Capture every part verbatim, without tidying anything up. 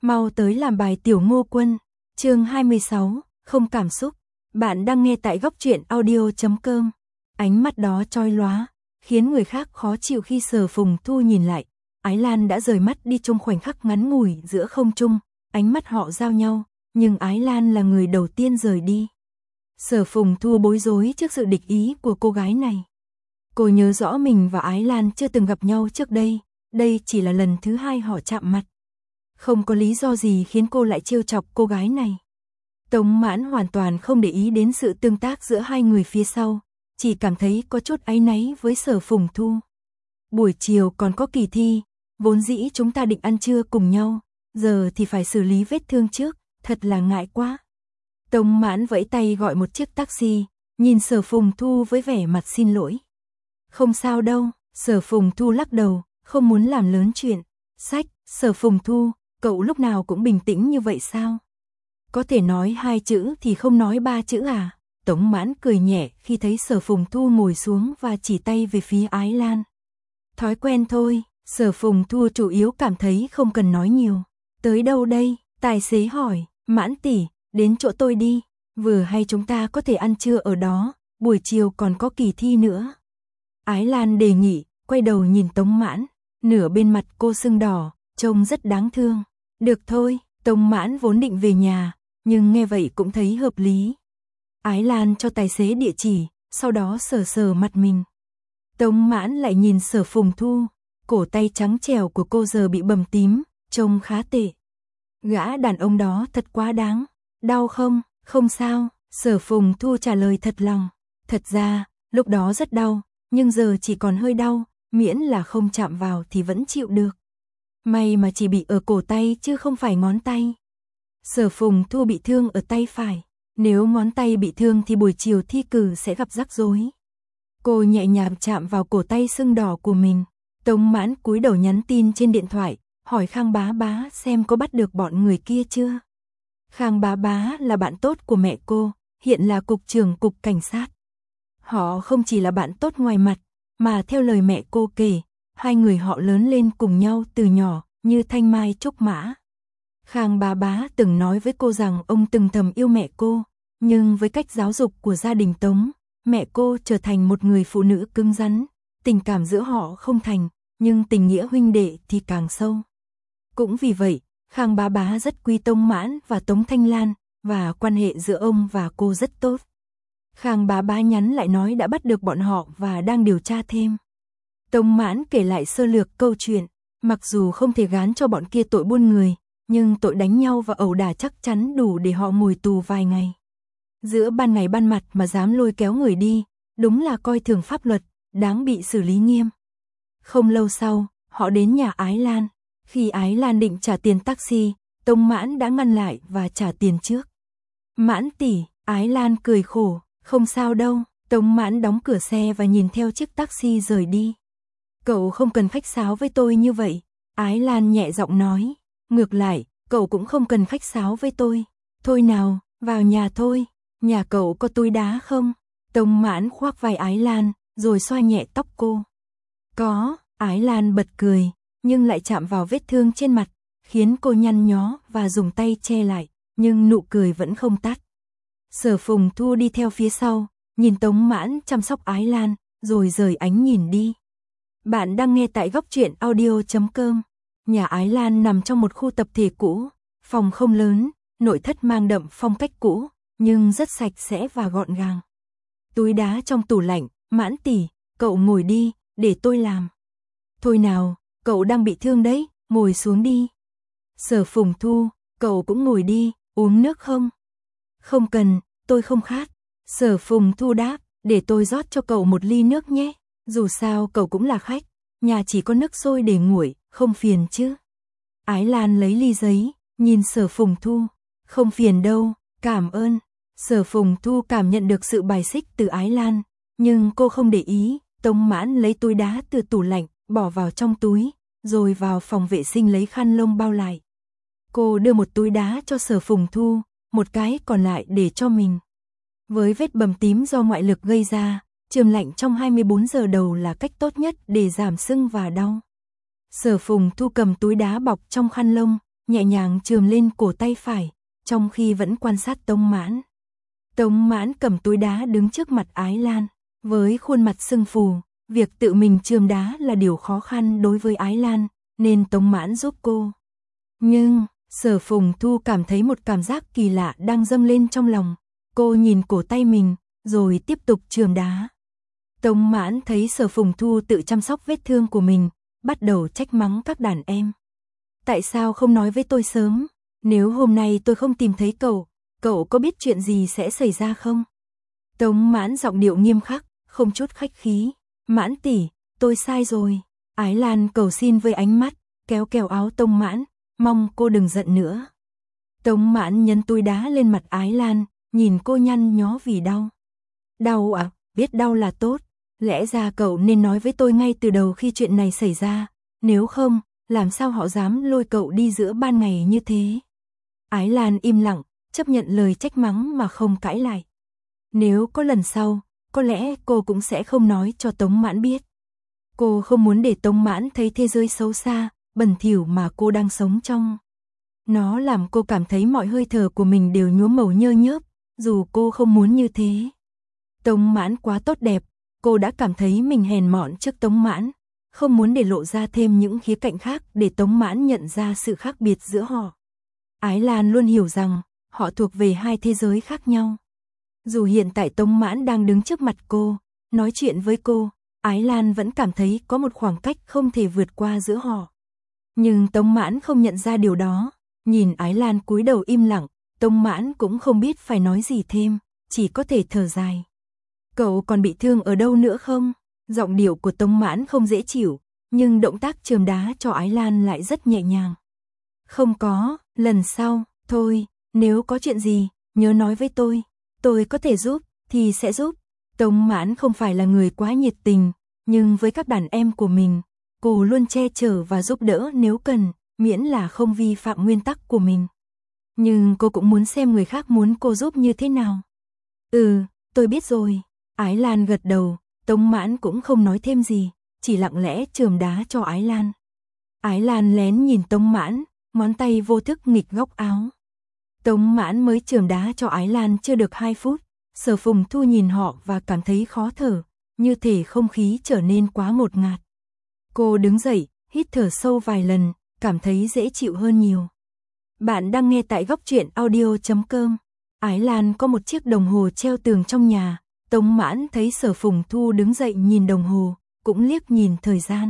Mau tới làm bài Tiểu Ngô Quân. Chương hai mươi sáu, không cảm xúc. Bạn đang nghe tại góc truyện audio chấm com. Ánh mắt đó chói lóa, khiến người khác khó chịu khi Sở Phùng Thu nhìn lại. Ái Lan đã rời mắt đi trong khoảnh khắc ngắn ngủi giữa không trung, ánh mắt họ giao nhau, nhưng Ái Lan là người đầu tiên rời đi. Sở Phùng Thu bối rối trước sự địch ý của cô gái này. Cô nhớ rõ mình và Ái Lan chưa từng gặp nhau trước đây, đây chỉ là lần thứ hai họ chạm mặt. Không có lý do gì khiến cô lại trêu chọc cô gái này. Tống Mãn hoàn toàn không để ý đến sự tương tác giữa hai người phía sau, chỉ cảm thấy có chút áy náy với Sở Phùng Thu. Buổi chiều còn có kỳ thi, vốn dĩ chúng ta định ăn trưa cùng nhau, giờ thì phải xử lý vết thương trước, thật là ngại quá. Tống Mãn vẫy tay gọi một chiếc taxi, nhìn Sở Phùng Thu với vẻ mặt xin lỗi. Không sao đâu, Sở Phùng Thu lắc đầu, không muốn làm lớn chuyện. Sách, Sở Phùng Thu, cậu lúc nào cũng bình tĩnh như vậy sao? Có thể nói hai chữ thì không nói ba chữ à? Tống Mãn cười nhẹ khi thấy Sở Phùng Thu ngồi xuống và chỉ tay về phía Ái Lan. Thói quen thôi, Sở Phùng Thu chủ yếu cảm thấy không cần nói nhiều. Tới đâu đây? Tài xế hỏi. Mãn tỷ, đến chỗ tôi đi, vừa hay chúng ta có thể ăn trưa ở đó, buổi chiều còn có kỳ thi nữa. Ái Lan đề nghị, quay đầu nhìn Tống Mãn, nửa bên mặt cô sưng đỏ, trông rất đáng thương. Được thôi, Tống Mãn vốn định về nhà, nhưng nghe vậy cũng thấy hợp lý. Ái Lan cho tài xế địa chỉ, sau đó sờ sờ mặt mình. Tống Mãn lại nhìn Sở Phùng Thu, cổ tay trắng trẻo của cô giờ bị bầm tím, trông khá tệ. Gã đàn ông đó thật quá đáng. Đau không? Không sao, Sở Phùng Thu trả lời thật lòng. Thật ra, lúc đó rất đau, nhưng giờ chỉ còn hơi đau, miễn là không chạm vào thì vẫn chịu được. May mà chỉ bị ở cổ tay chứ không phải ngón tay. Sở Phùng Thu bị thương ở tay phải, nếu ngón tay bị thương thì buổi chiều thi cử sẽ gặp rắc rối. Cô nhẹ nhàng chạm vào cổ tay sưng đỏ của mình. Tống Mãn cúi đầu nhắn tin trên điện thoại, hỏi Khang Bá Bá xem có bắt được bọn người kia chưa. Khang Bá Bá là bạn tốt của mẹ cô, hiện là cục trưởng cục cảnh sát. Họ không chỉ là bạn tốt ngoài mặt, mà theo lời mẹ cô kể, hai người họ lớn lên cùng nhau từ nhỏ, như thanh mai trúc mã. Khang Bá Bá từng nói với cô rằng ông từng thầm yêu mẹ cô, nhưng với cách giáo dục của gia đình Tống, mẹ cô trở thành một người phụ nữ cứng rắn, tình cảm giữa họ không thành, nhưng tình nghĩa huynh đệ thì càng sâu. Cũng vì vậy, Khang Bá Bá rất quý Tống Mãn và Tống Thanh Lan, và quan hệ giữa ông và cô rất tốt. Khang Bá Bá nhắn lại nói đã bắt được bọn họ và đang điều tra thêm. Tống Mãn kể lại sơ lược câu chuyện, mặc dù không thể gán cho bọn kia tội buôn người, nhưng tội đánh nhau và ẩu đả chắc chắn đủ để họ ngồi tù vài ngày. Giữa ban ngày ban mặt mà dám lôi kéo người đi, đúng là coi thường pháp luật, đáng bị xử lý nghiêm. Không lâu sau, họ đến nhà Ái Lan. Khi Ái Lan định trả tiền taxi, Tống Mãn đã ngăn lại và trả tiền trước. Mãn tỷ, Ái Lan cười khổ, không sao đâu. Tống Mãn đóng cửa xe và nhìn theo chiếc taxi rời đi. Cậu không cần khách sáo với tôi như vậy, Ái Lan nhẹ giọng nói. Ngược lại, cậu cũng không cần khách sáo với tôi. Thôi nào, vào nhà thôi. Nhà cậu có túi đá không? Tống Mãn khoác vai Ái Lan, rồi xoa nhẹ tóc cô. Có, Ái Lan bật cười, nhưng lại chạm vào vết thương trên mặt, khiến cô nhăn nhó và dùng tay che lại, nhưng nụ cười vẫn không tắt. Sở Phùng Thu đi theo phía sau, nhìn Tống Mãn chăm sóc Ái Lan, rồi rời ánh nhìn đi. Bạn đang nghe tại góc truyện audio chấm com. Nhà Ái Lan nằm trong một khu tập thể cũ, phòng không lớn, nội thất mang đậm phong cách cũ, nhưng rất sạch sẽ và gọn gàng. Túi đá trong tủ lạnh, Mãn tỷ, cậu ngồi đi, để tôi làm. Thôi nào, cậu đang bị thương đấy, ngồi xuống đi. Sở Phùng Thu, cậu cũng ngồi đi, uống nước không? Không cần, tôi không khát. Sở Phùng Thu đáp, để tôi rót cho cậu một ly nước nhé, dù sao cậu cũng là khách, nhà chỉ có nước sôi để nguội, không phiền chứ. Ái Lan lấy ly giấy, nhìn Sở Phùng Thu, không phiền đâu, cảm ơn. Sở Phùng Thu cảm nhận được sự bài xích từ Ái Lan, nhưng cô không để ý. Tống Mãn lấy túi đá từ tủ lạnh, bỏ vào trong túi, rồi vào phòng vệ sinh lấy khăn lông bao lại. Cô đưa một túi đá cho Sở Phùng Thu, một cái còn lại để cho mình. Với vết bầm tím do ngoại lực gây ra, chườm lạnh trong hai mươi bốn giờ đầu là cách tốt nhất để giảm sưng và đau. Sở Phùng Thu cầm túi đá bọc trong khăn lông, nhẹ nhàng chườm lên cổ tay phải, trong khi vẫn quan sát Tống Mãn. Tống Mãn cầm túi đá đứng trước mặt Ái Lan, với khuôn mặt sưng phù, việc tự mình chườm đá là điều khó khăn đối với Ái Lan, nên Tống Mãn giúp cô. Nhưng, Sở Phùng Thu cảm thấy một cảm giác kỳ lạ đang dâng lên trong lòng, cô nhìn cổ tay mình, rồi tiếp tục chườm đá. Tống Mãn thấy Sở Phùng Thu tự chăm sóc vết thương của mình, bắt đầu trách mắng các đàn em. Tại sao không nói với tôi sớm? Nếu hôm nay tôi không tìm thấy cậu, cậu có biết chuyện gì sẽ xảy ra không? Tống Mãn giọng điệu nghiêm khắc, không chút khách khí. Mãn tỷ, tôi sai rồi. Ái Lan cầu xin với ánh mắt, kéo kéo áo Tống Mãn, mong cô đừng giận nữa. Tống Mãn nhấn túi đá lên mặt Ái Lan, nhìn cô nhăn nhó vì đau. Đau à? Biết đau là tốt. Lẽ ra cậu nên nói với tôi ngay từ đầu khi chuyện này xảy ra, nếu không, làm sao họ dám lôi cậu đi giữa ban ngày như thế? Ái Lan im lặng, chấp nhận lời trách mắng mà không cãi lại. Nếu có lần sau, có lẽ cô cũng sẽ không nói cho Tống Mãn biết. Cô không muốn để Tống Mãn thấy thế giới xấu xa, bẩn thỉu mà cô đang sống trong. Nó làm cô cảm thấy mọi hơi thở của mình đều nhuốm màu nhơ nhớp, dù cô không muốn như thế. Tống Mãn quá tốt đẹp, cô đã cảm thấy mình hèn mọn trước Tống Mãn, không muốn để lộ ra thêm những khía cạnh khác để Tống Mãn nhận ra sự khác biệt giữa họ. Ái Lan luôn hiểu rằng, họ thuộc về hai thế giới khác nhau. Dù hiện tại Tống Mãn đang đứng trước mặt cô, nói chuyện với cô, Ái Lan vẫn cảm thấy có một khoảng cách không thể vượt qua giữa họ. Nhưng Tống Mãn không nhận ra điều đó, nhìn Ái Lan cúi đầu im lặng, Tống Mãn cũng không biết phải nói gì thêm, chỉ có thể thở dài. Cậu còn bị thương ở đâu nữa không? Giọng điệu của Tống Mãn không dễ chịu, nhưng động tác chườm đá cho Ái Lan lại rất nhẹ nhàng. Không có, lần sau, thôi, nếu có chuyện gì, nhớ nói với tôi, tôi có thể giúp, thì sẽ giúp. Tống Mãn không phải là người quá nhiệt tình, nhưng với các đàn em của mình, cô luôn che chở và giúp đỡ nếu cần, miễn là không vi phạm nguyên tắc của mình. Nhưng cô cũng muốn xem người khác muốn cô giúp như thế nào. Ừ, tôi biết rồi. Ái Lan gật đầu, Tống Mãn cũng không nói thêm gì, chỉ lặng lẽ chườm đá cho Ái Lan. Ái Lan lén nhìn Tống Mãn, ngón tay vô thức nghịch góc áo. Tống Mãn mới chườm đá cho Ái Lan chưa được hai phút, Sở Phùng Thu nhìn họ và cảm thấy khó thở, như thể không khí trở nên quá ngột ngạt. Cô đứng dậy, hít thở sâu vài lần, cảm thấy dễ chịu hơn nhiều. Bạn đang nghe tại góc truyện audio chấm com. Ái Lan có một chiếc đồng hồ treo tường trong nhà. Tống Mãn thấy Sở Phùng Thu đứng dậy nhìn đồng hồ, cũng liếc nhìn thời gian.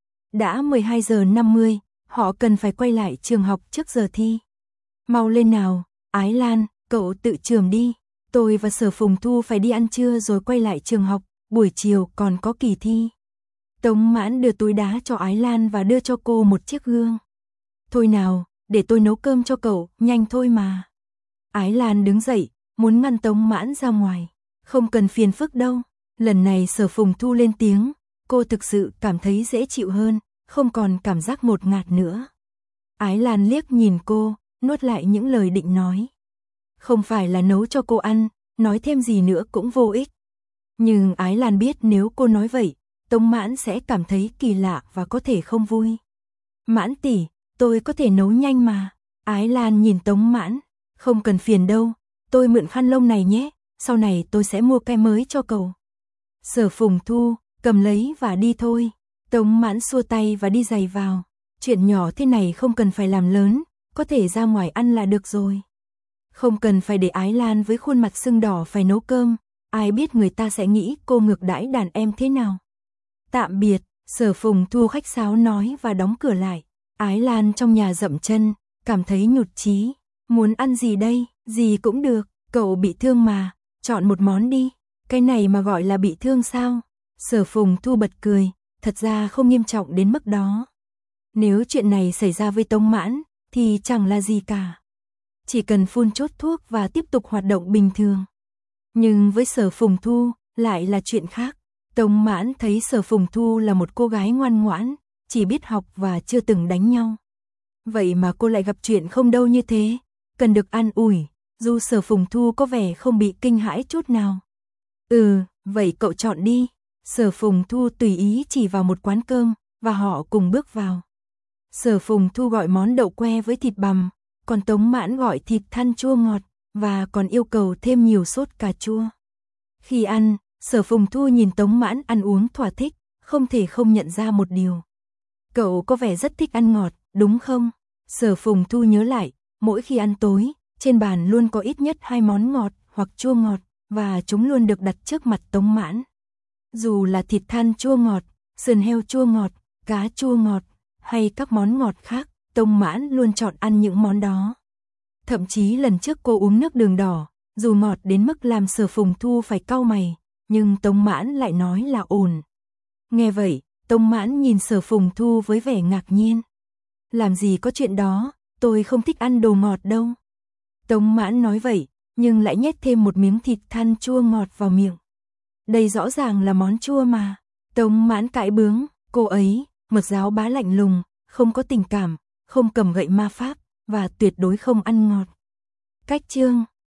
Đã mười hai giờ năm mươi, họ cần phải quay lại trường học trước giờ thi. Mau lên nào, Ái Lan, cậu tự chườm đi. Tôi và Sở Phùng Thu phải đi ăn trưa rồi quay lại trường học, buổi chiều còn có kỳ thi. Tống Mãn đưa túi đá cho Ái Lan và đưa cho cô một chiếc gương. Thôi nào, để tôi nấu cơm cho cậu, nhanh thôi mà. Ái Lan đứng dậy, muốn ngăn Tống Mãn ra ngoài. Không cần phiền phức đâu. Lần này Sở Phùng Thu lên tiếng, cô thực sự cảm thấy dễ chịu hơn, không còn cảm giác ngột ngạt nữa. Ái Lan liếc nhìn cô, nuốt lại những lời định nói. Không phải là nấu cho cô ăn, nói thêm gì nữa cũng vô ích. Nhưng Ái Lan biết nếu cô nói vậy, Tống Mãn sẽ cảm thấy kỳ lạ và có thể không vui. Mãn tỷ, tôi có thể nấu nhanh mà. Ái Lan nhìn Tống Mãn, không cần phiền đâu, tôi mượn khăn lông này nhé, sau này tôi sẽ mua cái mới cho cậu. Sở Phùng Thu, cầm lấy và đi thôi. Tống Mãn xua tay và đi giày vào. Chuyện nhỏ thế này không cần phải làm lớn, có thể ra ngoài ăn là được rồi. Không cần phải để Ái Lan với khuôn mặt sưng đỏ phải nấu cơm, ai biết người ta sẽ nghĩ cô ngược đãi đàn em thế nào. Tạm biệt, Sở Phùng Thu khách sáo nói và đóng cửa lại. Ái Lan trong nhà dậm chân, cảm thấy nhụt chí. Muốn ăn gì đây? Gì cũng được, cậu bị thương mà, chọn một món đi. Cái này mà gọi là bị thương sao? Sở Phùng Thu bật cười, thật ra không nghiêm trọng đến mức đó. Nếu chuyện này xảy ra với Tống Mãn, thì chẳng là gì cả. Chỉ cần phun chốt thuốc và tiếp tục hoạt động bình thường. Nhưng với Sở Phùng Thu, lại là chuyện khác. Tống Mãn thấy Sở Phùng Thu là một cô gái ngoan ngoãn, chỉ biết học và chưa từng đánh nhau. Vậy mà cô lại gặp chuyện không đâu như thế, cần được an ủi, dù Sở Phùng Thu có vẻ không bị kinh hãi chút nào. Ừ, vậy cậu chọn đi. Sở Phùng Thu tùy ý chỉ vào một quán cơm, và họ cùng bước vào. Sở Phùng Thu gọi món đậu que với thịt bằm, còn Tống Mãn gọi thịt than chua ngọt, và còn yêu cầu thêm nhiều sốt cà chua. Khi ăn, Sở Phùng Thu nhìn Tống Mãn ăn uống thỏa thích, không thể không nhận ra một điều. Cậu có vẻ rất thích ăn ngọt, đúng không? Sở Phùng Thu nhớ lại, mỗi khi ăn tối, trên bàn luôn có ít nhất hai món ngọt hoặc chua ngọt, và chúng luôn được đặt trước mặt Tống Mãn. Dù là thịt than chua ngọt, sườn heo chua ngọt, cá chua ngọt, hay các món ngọt khác, Tống Mãn luôn chọn ăn những món đó. Thậm chí lần trước cô uống nước đường đỏ, dù ngọt đến mức làm Sở Phùng Thu phải cau mày, nhưng Tống Mãn lại nói là ổn. Nghe vậy, Tống Mãn nhìn Sở Phùng Thu với vẻ ngạc nhiên. Làm gì có chuyện đó, tôi không thích ăn đồ ngọt đâu. Tống Mãn nói vậy, nhưng lại nhét thêm một miếng thịt than chua ngọt vào miệng. Đây rõ ràng là món chua mà. Tống Mãn cãi bướng, cô ấy, mật giáo bá lạnh lùng, không có tình cảm, không cầm gậy ma pháp, và tuyệt đối không ăn ngọt. Cách chương